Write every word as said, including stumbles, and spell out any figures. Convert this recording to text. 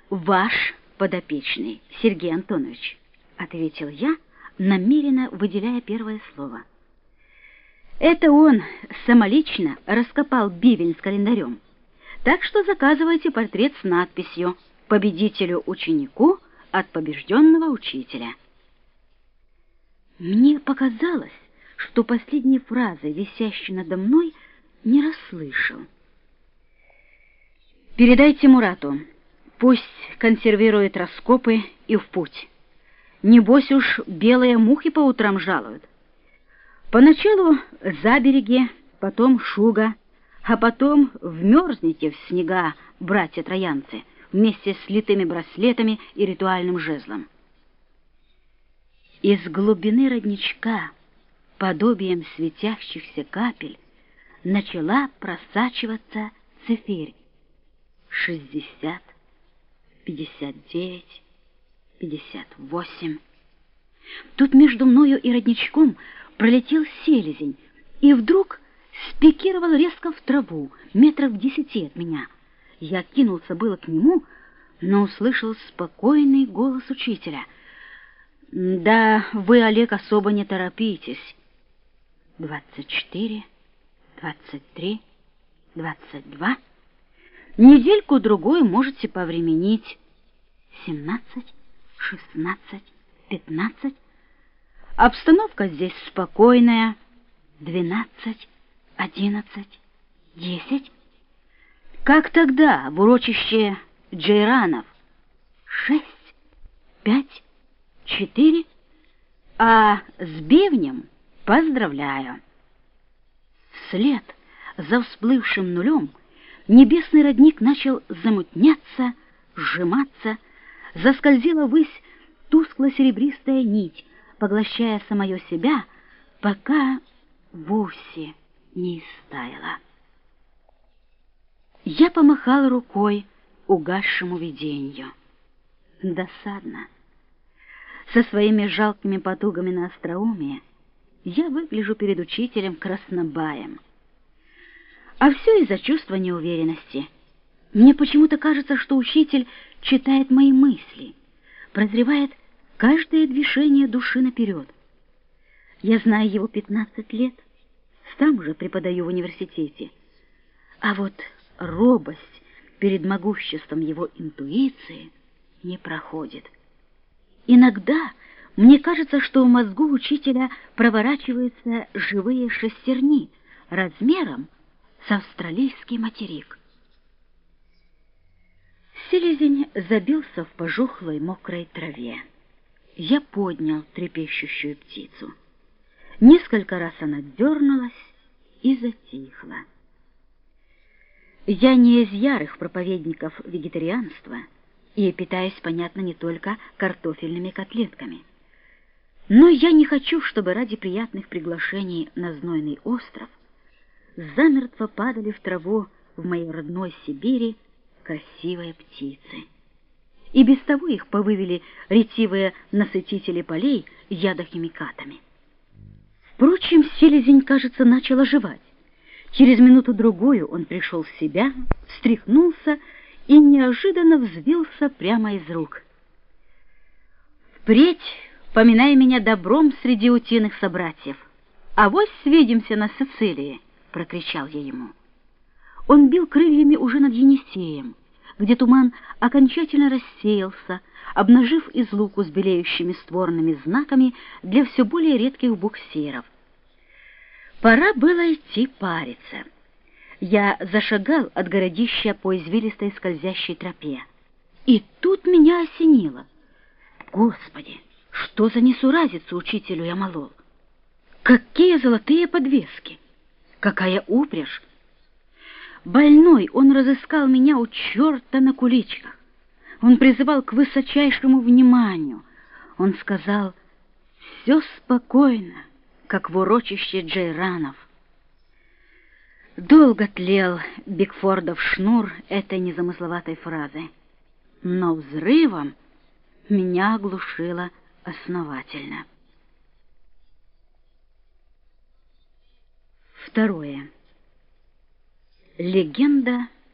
«Ваш подопечный, Сергей Антонович», — ответил я, намеренно выделяя первое слово. «Это он самолично раскопал бивень с календарем, так что заказывайте портрет с надписью «Победителю-ученику от побежденного учителя». Мне показалось, что последней фразы, висящей надо мной, не расслышал. «Передайте Мурату, пусть консервирует раскопы и в путь. Небось уж белые мухи по утрам жалуют. Поначалу забереги, потом шуга, а потом вмерзнете в снега, братья-троянцы, вместе с литыми браслетами и ритуальным жезлом». Из глубины родничка, подобием светящихся капель, начала просачиваться цифирь. Шестьдесят, пятьдесят девять, пятьдесят восемь. Тут между мною и родничком пролетел селезень и вдруг спикировал резко в траву, метров в десяти от меня. Я кинулся было к нему, но услышал спокойный голос учителя. «Да вы, Олег, особо не торопитесь. Двадцать четыре, двадцать три, двадцать два. Недельку-другую можете повременить. Семнадцать, шестнадцать, пятнадцать. Обстановка здесь спокойная. Двенадцать, одиннадцать, десять. Как тогда в урочище Джейранов? Шесть, пять, четыре. А с бивнем поздравляю». Вслед за всплывшим нулем небесный родник начал замутняться, сжиматься, заскользила ввысь тускло-серебристая нить, поглощая самое себя, пока вовсе не истаяла. Я помахал рукой угасшему видению. Досадно. Со своими жалкими потугами на остроумие я выгляжу перед учителем краснобаем. А все из-за чувства неуверенности. Мне почему-то кажется, что учитель читает мои мысли, прозревает каждое движение души наперед. Я знаю его пятнадцать лет, сам уже преподаю в университете. А вот робость перед могуществом его интуиции не проходит. Иногда мне кажется, что в мозгу учителя проворачиваются живые шестерни размером с австралийский материк. Селезень забился в пожухлой мокрой траве. Я поднял трепещущую птицу. Несколько раз она дернулась и затихла. Я не из ярых проповедников вегетарианства и питаюсь, понятно, не только картофельными котлетками. Но я не хочу, чтобы ради приятных приглашений на знойный остров замертво падали в траву в моей родной Сибири красивые птицы. И без того их повывели ретивые насытители полей ядохимикатами. Впрочем, селезень, кажется, начал оживать. Через минуту-другую он пришел в себя, встряхнулся и неожиданно взвился прямо из рук. «Впредь поминай меня добром среди утиных собратьев. Авось свидимся на Сицилии!» — прокричал я ему. Он бил крыльями уже над Енисеем, где туман окончательно рассеялся, обнажив излуку с белеющими створными знаками для все более редких буксиров. Пора было идти париться. Я зашагал от городища по извилистой скользящей тропе. И тут меня осенило. Господи, что за несуразицу учителю я молол! Какие золотые подвески! Какая упряжь! Больной, он разыскал меня у черта на куличках. Он призывал к высочайшему вниманию. Он сказал: «Все спокойно, как в урочище Джейранов». Долго тлел Бигфордов шнур этой незамысловатой фразы, но взрывом меня оглушило основательно. Второе. Легенда